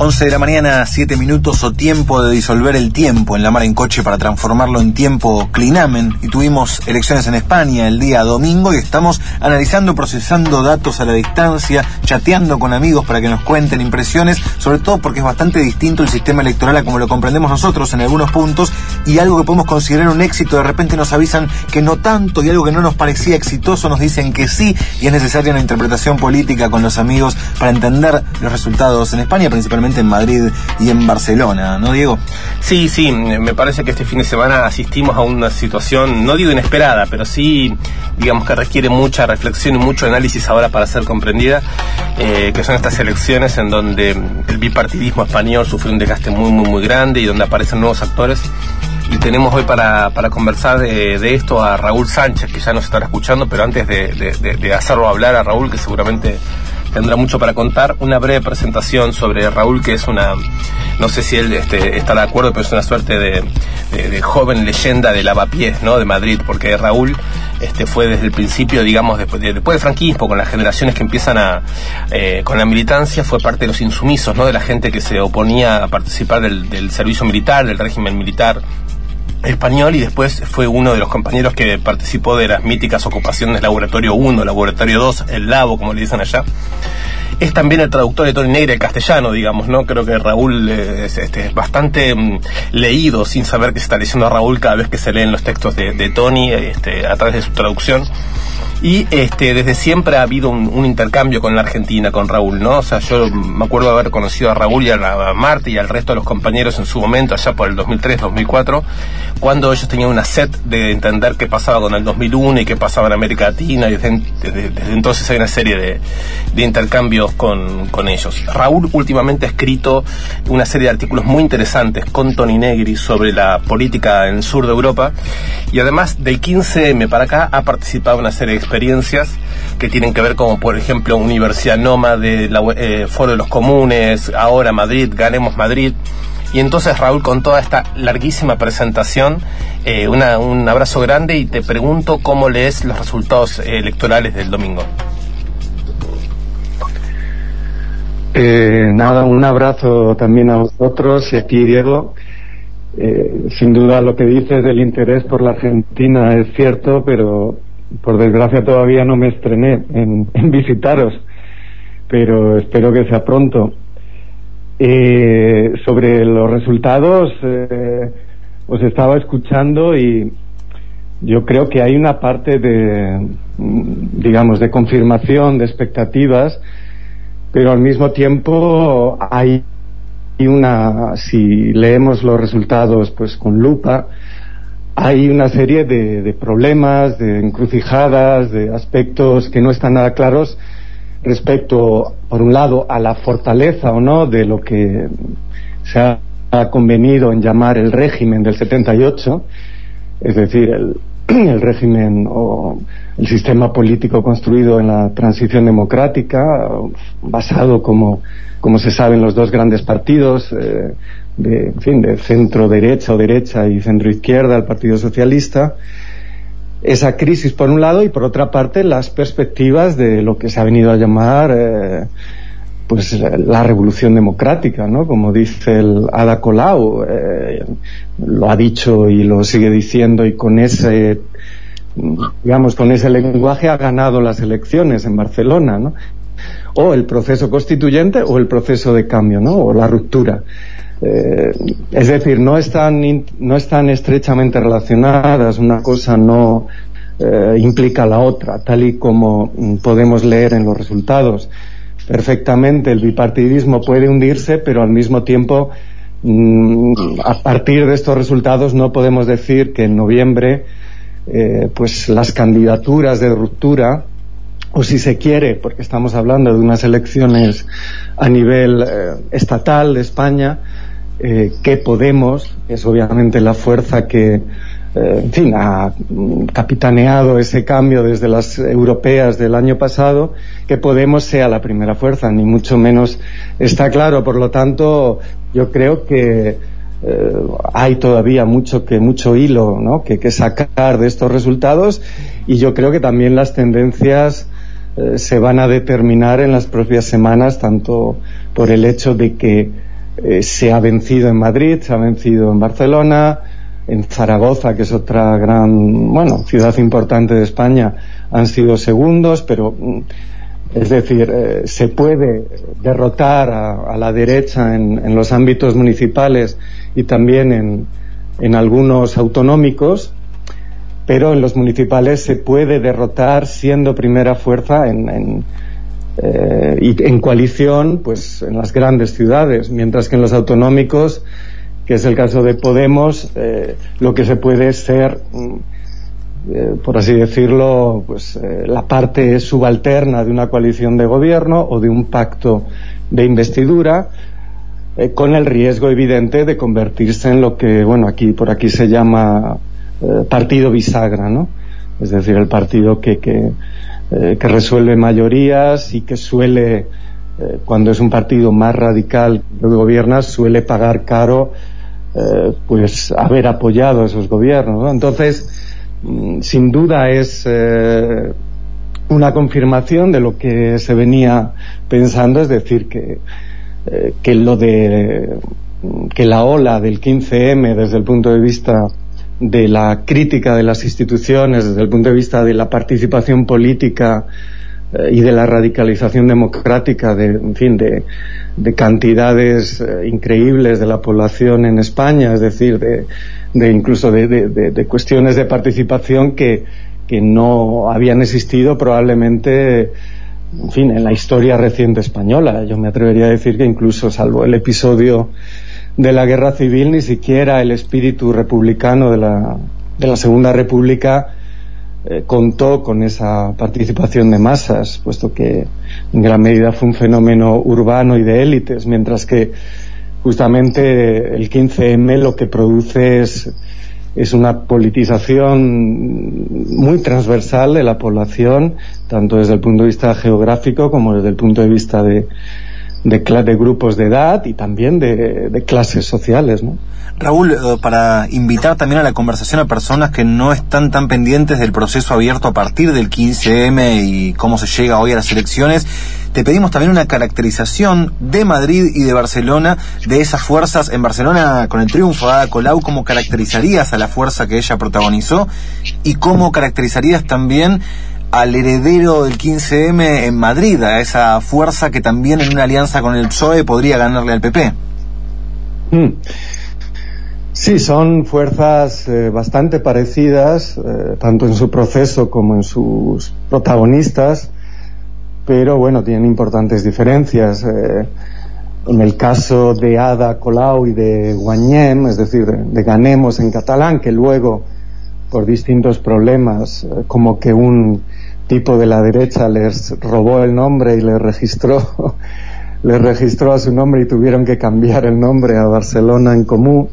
11 de la mañana, 7 minutos, o tiempo de disolver el tiempo en la mar en coche para transformarlo en tiempo clinamen. Y tuvimos elecciones en España el día domingo y estamos analizando, procesando datos a la distancia, chateando con amigos para que nos cuenten impresiones, sobre todo porque es bastante distinto el sistema electoral a como lo comprendemos nosotros en algunos puntos, y algo que podemos considerar un éxito, de repente nos avisan que no tanto, y algo que no nos parecía exitoso nos dicen que sí, y es necesaria una interpretación política con los amigos para entender los resultados en España, principalmente en Madrid y en Barcelona, ¿no, Diego? Sí, me parece que este fin de semana asistimos a una situación, no digo inesperada, pero sí, digamos que requiere mucha reflexión y mucho análisis ahora para ser comprendida, que son estas elecciones en donde el bipartidismo español sufre un desgaste muy grande y donde aparecen nuevos actores. Y tenemos hoy para conversar de esto a Raúl Sánchez, que ya nos estará escuchando, pero antes de hacerlo hablar a Raúl, que seguramente tendrá mucho para contar, una breve presentación sobre Raúl, que es no sé si él está de acuerdo, pero es una suerte de joven leyenda del lavapiés, ¿no?, de Madrid, porque Raúl fue desde el principio, digamos, después del franquismo, con las generaciones que empiezan con la militancia, fue parte de los insumisos, ¿no?, de la gente que se oponía a participar del servicio militar, del régimen militar español, y después fue uno de los compañeros que participó de las míticas ocupaciones Laboratorio 1, Laboratorio 2, el Labo, como le dicen allá. Es también el traductor de Tony Negri al castellano, digamos, ¿no? Creo que Raúl es bastante leído, sin saber que se está leyendo a Raúl cada vez que se leen los textos de Tony a través de su traducción. Y desde siempre ha habido un intercambio con la Argentina, con Raúl, ¿no? O sea, yo me acuerdo de haber conocido a Raúl y a Marta y al resto de los compañeros en su momento, allá por el 2003-2004, cuando ellos tenían una sed de entender qué pasaba con el 2001 y qué pasaba en América Latina, y desde entonces hay una serie de intercambios con ellos. Raúl últimamente ha escrito una serie de artículos muy interesantes con Tony Negri sobre la política en el sur de Europa, y además del 15M para acá ha participado en una serie de experiencias que tienen que ver, como por ejemplo Universidad Nómade, Foro de los Comunes, ahora Madrid, Ganemos Madrid. Y entonces, Raúl, con toda esta larguísima presentación, un abrazo grande, y te pregunto cómo lees los resultados electorales del domingo. Nada, un abrazo también a vosotros y a ti, Diego. Sin duda lo que dices del interés por la Argentina es cierto, pero por desgracia todavía no me estrené en visitaros, pero espero que sea pronto. Sobre los resultados, os estaba escuchando y yo creo que hay una parte de confirmación de expectativas, pero al mismo tiempo hay si leemos los resultados pues con lupa, hay una serie de problemas, de encrucijadas, de aspectos que no están nada claros respecto, por un lado, a la fortaleza o no de lo que se ha convenido en llamar el régimen del 78, es decir, el régimen o el sistema político construido en la transición democrática, basado, como se sabe, en los dos grandes partidos, de centro derecha o derecha y centro izquierda, el Partido Socialista. Esa crisis por un lado, y por otra parte las perspectivas de lo que se ha venido a llamar la revolución democrática, ¿no? Como dice el Ada Colau, lo ha dicho y lo sigue diciendo, y con ese lenguaje ha ganado las elecciones en Barcelona, ¿no? O el proceso constituyente o el proceso de cambio, ¿no? O la ruptura. Es decir, no están estrechamente relacionadas, una cosa no implica la otra, tal y como podemos leer en los resultados. Perfectamente el bipartidismo puede hundirse, pero al mismo tiempo, a partir de estos resultados, no podemos decir que en noviembre las candidaturas de ruptura, o si se quiere, porque estamos hablando de unas elecciones a nivel estatal de España, que Podemos es obviamente la fuerza que ha capitaneado ese cambio desde las europeas del año pasado, que Podemos sea la primera fuerza, ni mucho menos está claro. Por lo tanto, yo creo que hay todavía mucho hilo, ¿no?, que sacar de estos resultados, y yo creo que también las tendencias se van a determinar en las propias semanas, tanto por el hecho de que se ha vencido en Madrid, se ha vencido en Barcelona, en Zaragoza, que es otra gran, ciudad importante de España, han sido segundos, pero es decir, se puede derrotar a la derecha en los ámbitos municipales y también en algunos autonómicos, pero en los municipales se puede derrotar siendo primera fuerza y en coalición, pues en las grandes ciudades, mientras que en los autonómicos, que es el caso de Podemos, lo que se puede es ser, por así decirlo, pues la parte subalterna de una coalición de gobierno o de un pacto de investidura, con el riesgo evidente de convertirse en lo que, por aquí se llama partido bisagra, ¿no? Es decir, el partido que resuelve mayorías y que suele, cuando es un partido más radical que gobierna, suele pagar caro pues haber apoyado a esos gobiernos, ¿no? Entonces, sin duda es una confirmación de lo que se venía pensando, es decir, que la ola del 15M desde el punto de vista de la crítica de las instituciones, desde el punto de vista de la participación política y de la radicalización democrática de cantidades increíbles de la población en España, es decir, incluso de cuestiones de participación que no habían existido probablemente, en la historia reciente española. Yo me atrevería a decir que incluso, salvo el episodio de la guerra civil, ni siquiera el espíritu republicano de la Segunda República contó con esa participación de masas, puesto que en gran medida fue un fenómeno urbano y de élites, mientras que justamente el 15M lo que produce es una politización muy transversal de la población, tanto desde el punto de vista geográfico como desde el punto de vista de grupos de edad y también de clases sociales, ¿no? Raúl, para invitar también a la conversación a personas que no están tan pendientes del proceso abierto a partir del 15M y cómo se llega hoy a las elecciones, te pedimos también una caracterización de Madrid y de Barcelona, de esas fuerzas. En Barcelona, con el triunfo de Ada Colau, ¿cómo caracterizarías a la fuerza que ella protagonizó? ¿Y cómo caracterizarías también al heredero del 15M en Madrid, a esa fuerza que también en una alianza con el PSOE podría ganarle al PP? Sí, son fuerzas bastante parecidas, tanto en su proceso como en sus protagonistas, pero tienen importantes diferencias. En el caso de Ada Colau y de Guanyem, es decir, de Ganemos en catalán, que luego, por distintos problemas, como que un tipo de la derecha les robó el nombre y les registró a su nombre y tuvieron que cambiar el nombre a Barcelona en Común,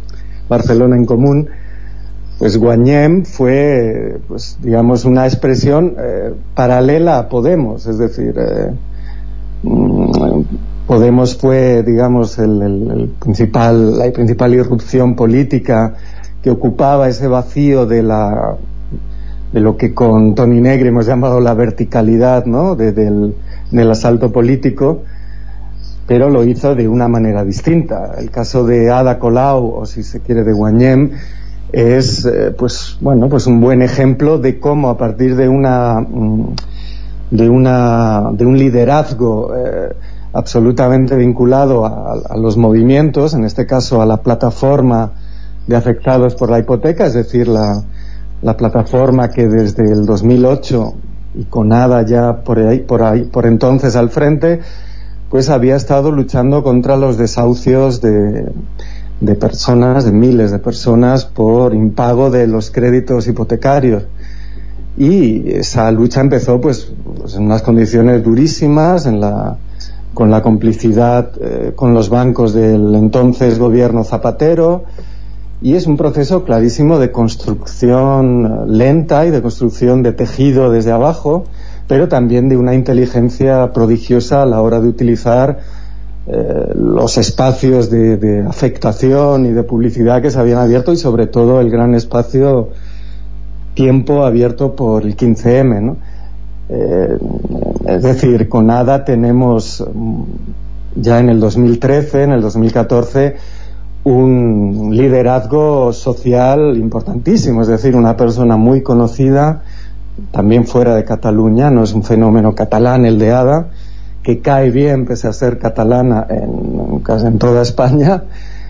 pues Guanyem fue, una expresión paralela a Podemos, es decir, Podemos fue, la principal irrupción política que ocupaba ese vacío de lo que con Toni Negri hemos llamado la verticalidad, ¿no?, del asalto político, pero lo hizo de una manera distinta. El caso de Ada Colau, o si se quiere de Guanyem, es un buen ejemplo de cómo a partir de un liderazgo absolutamente vinculado a los movimientos, en este caso a la plataforma de afectados por la hipoteca, es decir, la plataforma que desde el 2008 y con Ada ya por entonces al frente, pues había estado luchando contra los desahucios de personas, de miles de personas, por impago de los créditos hipotecarios. Y esa lucha empezó pues en unas condiciones durísimas, con la complicidad con los bancos del entonces gobierno Zapatero, y es un proceso clarísimo de construcción lenta y de construcción de tejido desde abajo, pero también de una inteligencia prodigiosa a la hora de utilizar los espacios de afectación y de publicidad que se habían abierto, y sobre todo el gran espacio tiempo abierto por el 15M, ¿no? Es decir, con Ada tenemos ya en el 2013, en el 2014, un liderazgo social importantísimo, es decir, una persona muy conocida también fuera de Cataluña, no es un fenómeno catalán el de Ada, que cae bien pese a ser catalana en toda España,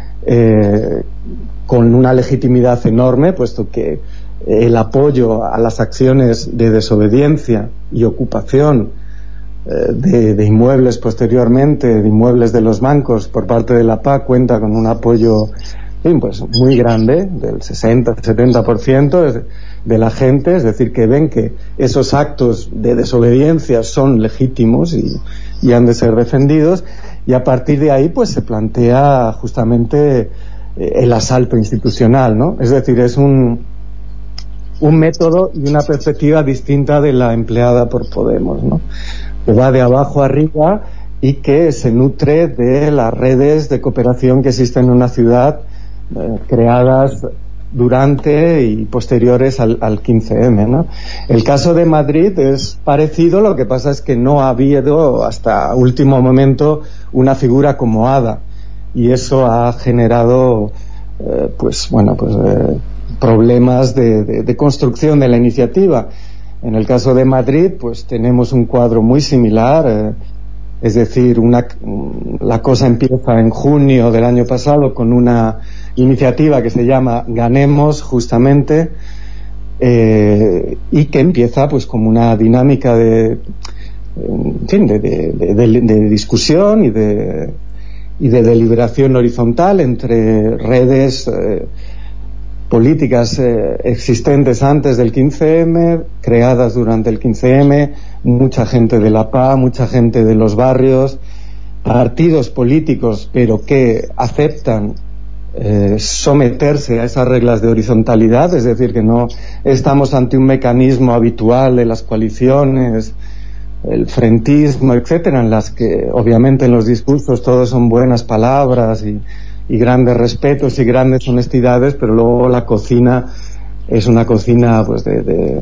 con una legitimidad enorme, puesto que el apoyo a las acciones de desobediencia y ocupación de inmuebles posteriormente, de inmuebles de los bancos por parte de la PA, cuenta con un apoyo pues muy grande, del 60-70% de la gente, es decir, que ven que esos actos de desobediencia son legítimos y han de ser defendidos, y a partir de ahí pues se plantea justamente el asalto institucional, ¿no? Es decir, es un método y una perspectiva distinta de la empleada por Podemos, ¿no? Que va de abajo arriba y que se nutre de las redes de cooperación que existen en una ciudad, creadas durante y posteriores al 15M, ¿no? El caso de Madrid es parecido, lo que pasa es que no ha habido hasta último momento una figura como Ada, y eso ha generado problemas de construcción de la iniciativa. En el caso de Madrid pues tenemos un cuadro muy similar, es decir, la cosa empieza en junio del año pasado con una iniciativa que se llama Ganemos, justamente, y que empieza pues como una dinámica de discusión y de deliberación horizontal entre redes políticas existentes antes del 15M, creadas durante el 15M, mucha gente de la PA, mucha gente de los barrios, partidos políticos, pero que aceptan someterse a esas reglas de horizontalidad, es decir, que no estamos ante un mecanismo habitual de las coaliciones, el frentismo, etcétera, en las que obviamente en los discursos todos son buenas palabras y grandes respetos y grandes honestidades, pero luego la cocina es una cocina pues de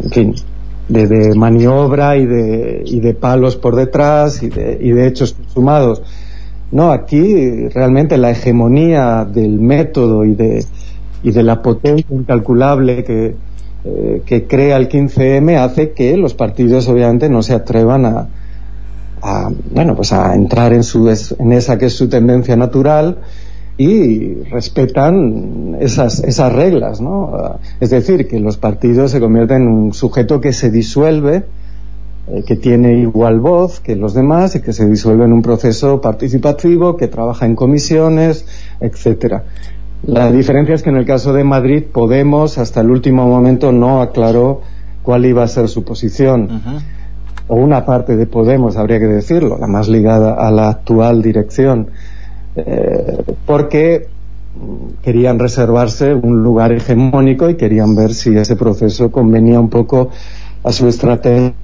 maniobra y de palos por detrás y de hechos consumados. No, aquí realmente la hegemonía del método y de la potencia incalculable que crea el 15M hace que los partidos obviamente no se atrevan a entrar en esa que es su tendencia natural, y respetan esas reglas, ¿no? Es decir, que los partidos se convierten en un sujeto que se disuelve, que tiene igual voz que los demás y que se disuelve en un proceso participativo, que trabaja en comisiones, etcétera. La diferencia es que en el caso de Madrid, Podemos hasta el último momento no aclaró cuál iba a ser su posición. O una parte de Podemos, habría que decirlo, la más ligada a la actual dirección, porque querían reservarse un lugar hegemónico y querían ver si ese proceso convenía un poco a su estrategia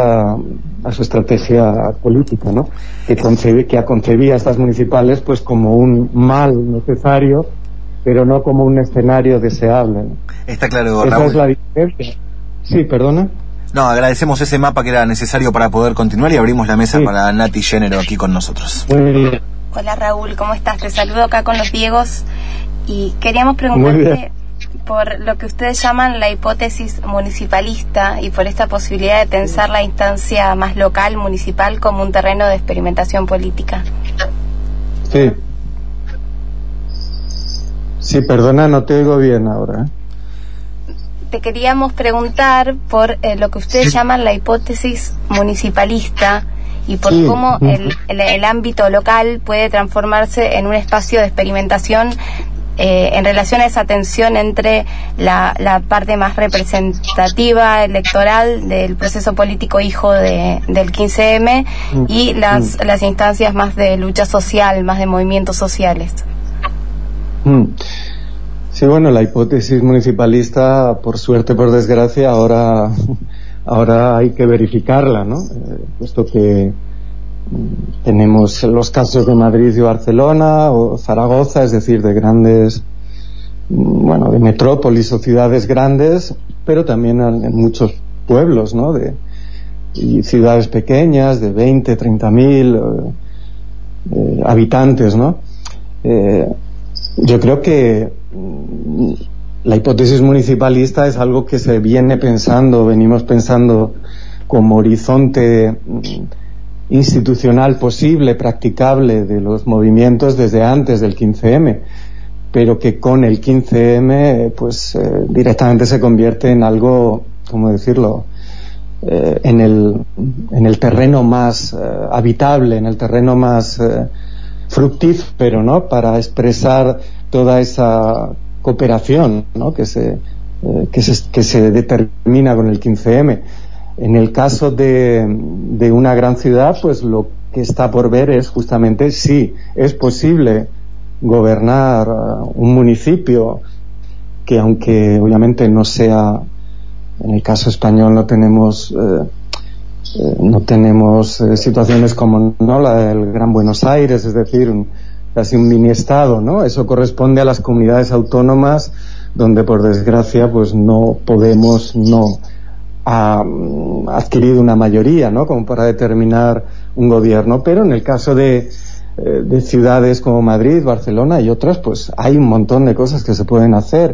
política, ¿no? Que concebía estas municipales pues como un mal necesario, pero no como un escenario deseable, ¿no? Está claro, Esa Raúl. es la diferencia. Sí, perdona. No, agradecemos ese mapa que era necesario para poder continuar y abrimos la mesa para Nati Género aquí con nosotros. Muy bien. Hola Raúl, ¿cómo estás? Te saludo acá con los Diegos y queríamos preguntarte por lo que ustedes llaman la hipótesis municipalista y por esta posibilidad de pensar la instancia más local, municipal, como un terreno de experimentación política. Sí. Sí, perdona, no te oigo bien ahora. Te queríamos preguntar por lo que ustedes llaman la hipótesis municipalista y por cómo el ámbito local puede transformarse en un espacio de experimentación en relación a esa tensión entre la parte más representativa electoral del proceso político hijo del 15M y las instancias más de lucha social, más de movimientos sociales. Sí, bueno, la hipótesis municipalista, por suerte, por desgracia, ahora hay que verificarla, ¿no? Puesto que tenemos los casos de Madrid y Barcelona o Zaragoza, es decir, de grandes, de metrópolis o ciudades grandes, pero también en muchos pueblos, ¿no? Y ciudades pequeñas de 20, 30.000, habitantes, ¿no? Yo creo que la hipótesis municipalista es algo que se venimos pensando como horizonte institucional posible, practicable de los movimientos desde antes del 15M, pero que con el 15M directamente se convierte en algo, ¿cómo decirlo?, en el terreno más habitable, en el terreno más fructífero, ¿no?, para expresar toda esa cooperación, ¿no?, que se determina con el 15M. En el caso de una gran ciudad, pues lo que está por ver es justamente si es posible gobernar un municipio que, aunque obviamente no sea, en el caso español no tenemos situaciones como, ¿no?, la del Gran Buenos Aires, es decir, casi un mini estado, ¿no? Eso corresponde a las comunidades autónomas, donde por desgracia pues no podemos, ha adquirido una mayoría, ¿no?, como para determinar un gobierno. Pero en el caso de ciudades como Madrid, Barcelona y otras, pues hay un montón de cosas que se pueden hacer,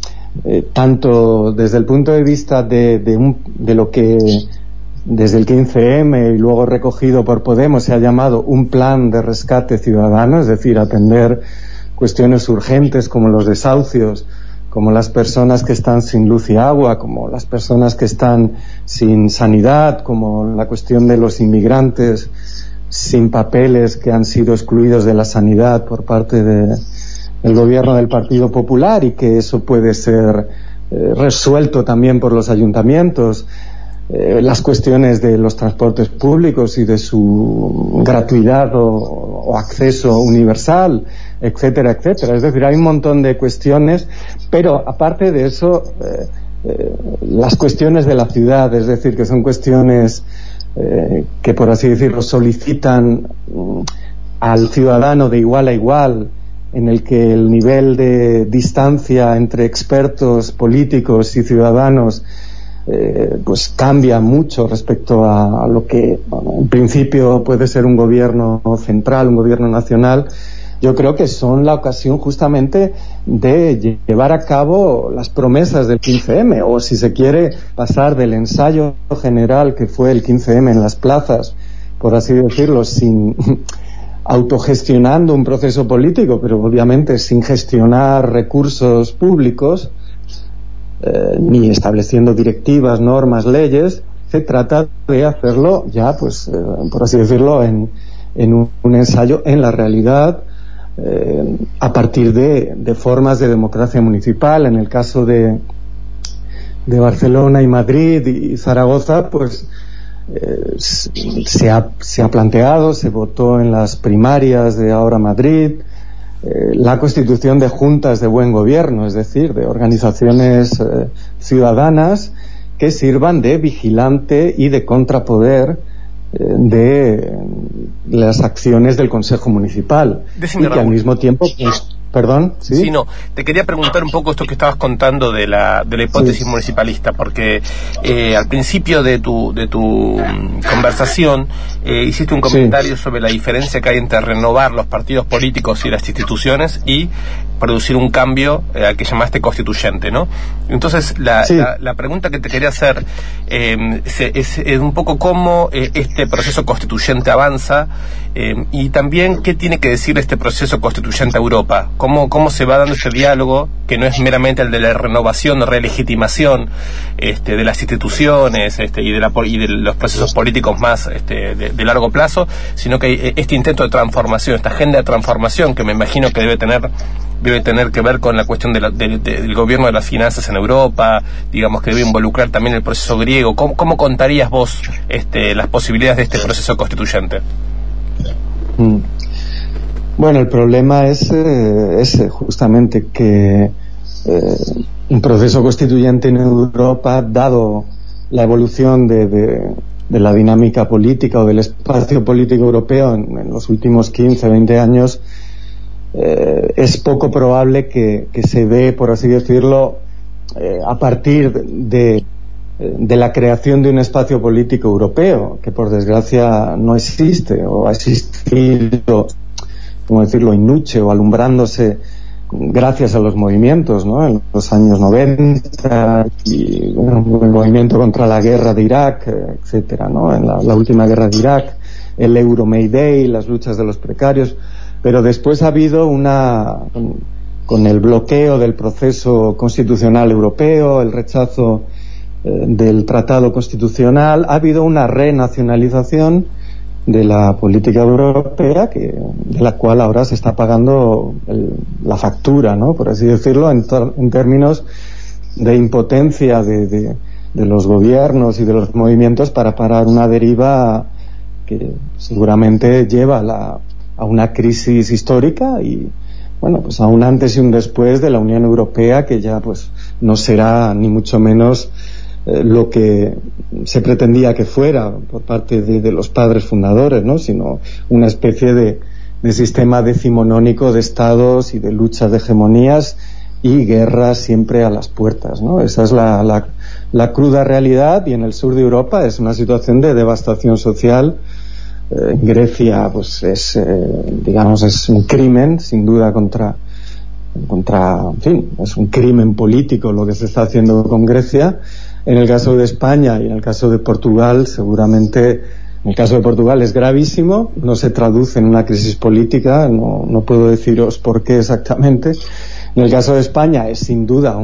tanto desde el punto de vista de lo que desde el 15M y luego recogido por Podemos se ha llamado un plan de rescate ciudadano, es decir, atender cuestiones urgentes como los desahucios, como las personas que están sin luz y agua, como las personas que están sin sanidad, como la cuestión de los inmigrantes sin papeles que han sido excluidos de la sanidad por parte del gobierno del Partido Popular, y que eso puede ser resuelto también por los ayuntamientos, las cuestiones de los transportes públicos y de su gratuidad o acceso universal, etcétera, etcétera. Es decir, hay un montón de cuestiones, pero aparte de eso, las cuestiones de la ciudad, es decir, que son cuestiones que, por así decirlo, solicitan al ciudadano de igual a igual, en el que el nivel de distancia entre expertos políticos y ciudadanos pues cambia mucho respecto a lo que en principio puede ser un gobierno central, un gobierno nacional. Yo creo que son la ocasión justamente de llevar a cabo las promesas del 15M, o si se quiere pasar del ensayo general que fue el 15M en las plazas, por así decirlo, sin autogestionando un proceso político, pero obviamente sin gestionar recursos públicos, ni estableciendo directivas, normas, leyes. Se trata de hacerlo ya, pues, por así decirlo, en un ensayo en la realidad, a partir de formas de democracia municipal. En el caso de Barcelona y Madrid y Zaragoza, pues se ha planteado, se votó en las primarias de Ahora Madrid, la constitución de juntas de buen gobierno, es decir, de organizaciones ciudadanas que sirvan de vigilante y de contrapoder de las acciones del Consejo Municipal. Decime, y que al mismo tiempo, pues, perdón, ¿sí? Sí, no, te quería preguntar un poco esto que estabas contando de la hipótesis municipalista, porque al principio de tu conversación hiciste un comentario sobre la diferencia que hay entre renovar los partidos políticos y las instituciones y producir un cambio al que llamaste constituyente, ¿no? Entonces, la pregunta que te quería hacer es un poco cómo este proceso constituyente avanza, y también qué tiene que decir este proceso constituyente a Europa. ¿Cómo se va dando este diálogo, que no es meramente el de la renovación o relegitimación de las instituciones y de los procesos políticos más de largo plazo, sino que hay este intento de transformación, esta agenda de transformación que me imagino que debe tener que ver con la cuestión del gobierno de las finanzas en Europa, digamos que debe involucrar también el proceso griego. ¿Cómo contarías vos las posibilidades de este proceso constituyente? Bueno, el problema es justamente que un proceso constituyente en Europa, dado la evolución de la dinámica política o del espacio político europeo en los últimos 15, 20 años, es poco probable que se dé, por así decirlo, a partir de la creación de un espacio político europeo, que por desgracia no existe, o ha existido ¿cómo decirlo?, in nuce o alumbrándose gracias a los movimientos, ¿no?, en los años 90 y bueno, el movimiento contra la guerra de Irak, etcétera, ¿no?, en la última guerra de Irak, el Euro Mayday, las luchas de los precarios, pero después ha habido con el bloqueo del proceso constitucional europeo, el rechazo del tratado constitucional, ha habido una renacionalización de la política europea de la cual ahora se está pagando la factura, ¿no?, por así decirlo, en términos de impotencia de los gobiernos y de los movimientos para parar una deriva que seguramente lleva a una crisis histórica y, bueno, pues a un antes y un después de la Unión Europea, que ya pues no será ni mucho menos lo que se pretendía que fuera por parte de los padres fundadores, ¿no?, sino una especie de sistema decimonónico de estados y de luchas de hegemonías y guerras siempre a las puertas, ¿no? Esa es la cruda realidad, y en el sur de Europa es una situación de devastación social. En Grecia pues es un crimen sin duda contra en fin, es un crimen político lo que se está haciendo con Grecia. En el caso de España y en el caso de Portugal, seguramente en el caso de Portugal es gravísimo, no se traduce en una crisis política, no puedo deciros por qué exactamente. En el caso de España es sin duda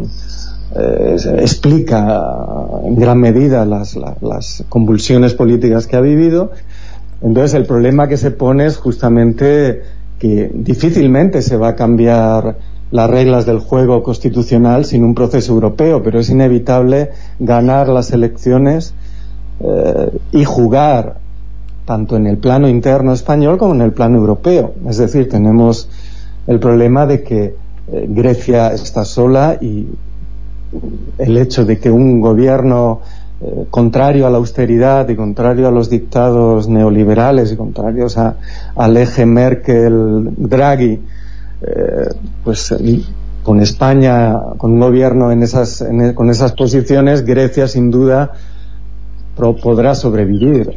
explica en gran medida las convulsiones políticas que ha vivido. Entonces el problema que se pone es justamente que difícilmente se va a cambiar las reglas del juego constitucional sin un proceso europeo, pero es inevitable ganar las elecciones y jugar tanto en el plano interno español como en el plano europeo. Es decir, tenemos el problema de que Grecia está sola, y el hecho de que un gobierno contrario a la austeridad y contrario a los dictados neoliberales y contrarios al eje Merkel-Draghi, pues con España, con un gobierno con esas posiciones, Grecia sin duda podrá sobrevivir.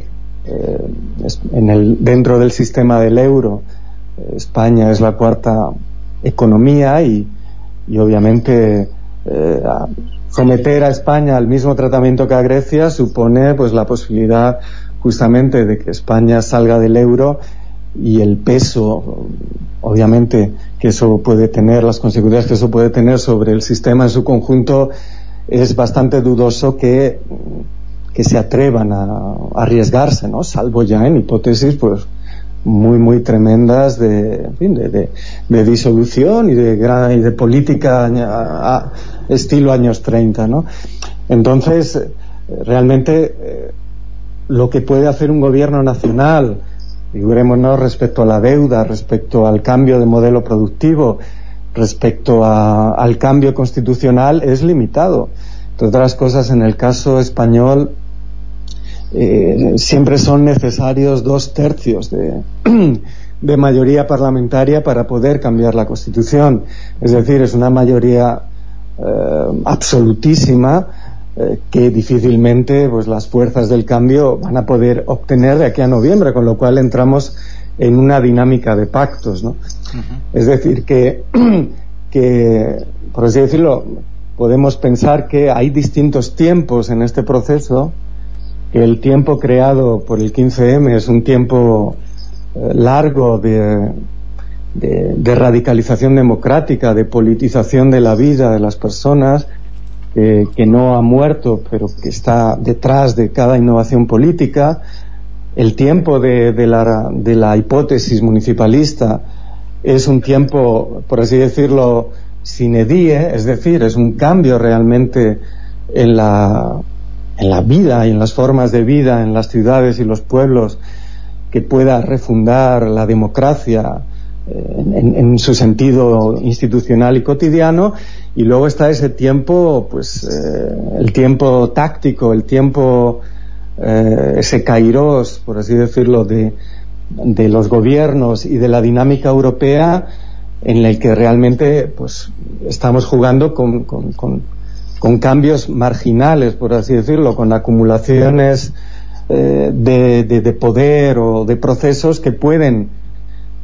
Dentro del sistema del euro, España es la cuarta economía y obviamente someter a España al mismo tratamiento que a Grecia supone pues la posibilidad justamente de que España salga del euro, y el peso obviamente que eso puede tener, las consecuencias que eso puede tener sobre el sistema en su conjunto, es bastante dudoso que se atrevan a arriesgarse, ¿no?, salvo ya en hipótesis pues muy tremendas de disolución y de política estilo años 30, ¿no? Entonces realmente lo que puede hacer un gobierno nacional, figurémonos, respecto a la deuda, respecto al cambio de modelo productivo, respecto al cambio constitucional, es limitado. Entre otras cosas, en el caso español siempre son necesarios 2/3 de mayoría parlamentaria para poder cambiar la Constitución. Es decir, es una mayoría absolutísima que difícilmente pues las fuerzas del cambio van a poder obtener de aquí a noviembre, con lo cual entramos en una dinámica de pactos, ¿no? Es decir, que por así decirlo, podemos pensar que hay distintos tiempos en este proceso, que el tiempo creado por el 15M es un tiempo largo de radicalización democrática, de politización de la vida de las personas, que no ha muerto, pero que está detrás de cada innovación política. El tiempo de la hipótesis municipalista es un tiempo, por así decirlo, sine die, es decir, es un cambio realmente en la vida y en las formas de vida en las ciudades y los pueblos, que pueda refundar la democracia en su sentido institucional y cotidiano. Y luego está ese tiempo, pues el tiempo táctico, el tiempo ese kairos, por así decirlo, de los gobiernos y de la dinámica europea, en el que realmente pues estamos jugando con cambios marginales, por así decirlo, con acumulaciones de poder o de procesos que pueden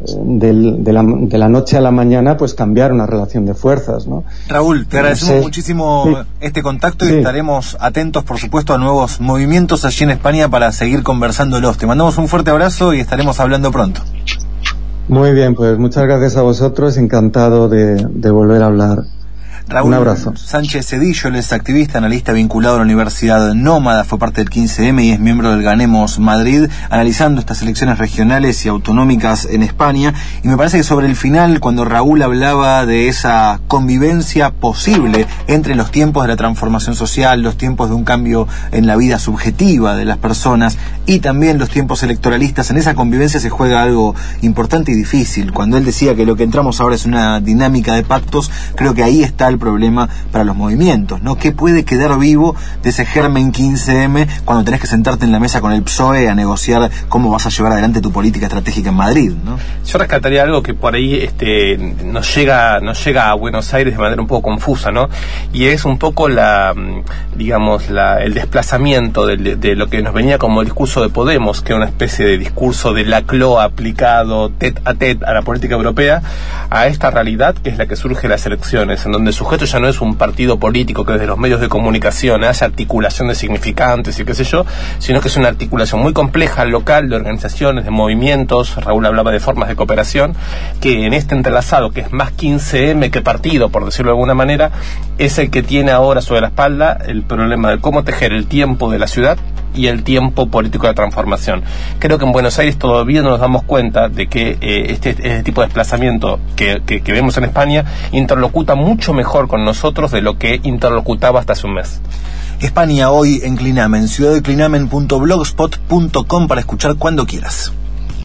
de la noche a la mañana pues cambiar una relación de fuerzas, ¿no? Raúl, te agradecemos muchísimo este contacto y estaremos atentos, por supuesto, a nuevos movimientos allí en España para seguir conversándolos. Te mandamos un fuerte abrazo y estaremos hablando pronto. Muy bien, pues muchas gracias a vosotros, encantado de volver a hablar. Raúl un abrazo. Sánchez Cedillo, él es activista, analista vinculado a la Universidad Nómada, fue parte del 15M y es miembro del Ganemos Madrid, analizando estas elecciones regionales y autonómicas en España. Y me parece que sobre el final, cuando Raúl hablaba de esa convivencia posible entre los tiempos de la transformación social, los tiempos de un cambio en la vida subjetiva de las personas y también los tiempos electoralistas, en esa convivencia se juega algo importante y difícil. Cuando él decía que lo que entramos ahora es una dinámica de pactos, creo que ahí está el problema para los movimientos, ¿no? ¿Qué puede quedar vivo de ese germen 15M cuando tenés que sentarte en la mesa con el PSOE a negociar cómo vas a llevar adelante tu política estratégica en Madrid, ¿no? Yo rescataría algo que por ahí nos llega a Buenos Aires de manera un poco confusa, ¿no? Y es un poco el desplazamiento de lo que nos venía como discurso de Podemos, que es una especie de discurso de Laclau aplicado tete a la política europea, a esta realidad que es la que surge en las elecciones, en donde el sujeto ya no es un partido político que desde los medios de comunicación hace articulación de significantes y qué sé yo, sino que es una articulación muy compleja, local, de organizaciones, de movimientos. Raúl hablaba de formas de cooperación, que en este entrelazado, que es más 15M que partido, por decirlo de alguna manera, es el que tiene ahora sobre la espalda el problema de cómo tejer el tiempo de la ciudad y el tiempo político de la transformación. Creo que en Buenos Aires todavía no nos damos cuenta de que este tipo de desplazamiento que vemos en España interlocuta mucho mejor con nosotros de lo que interlocutaba hasta hace un mes. España hoy en Clinamen, ciudadeclinamen.blogspot.com para escuchar cuando quieras.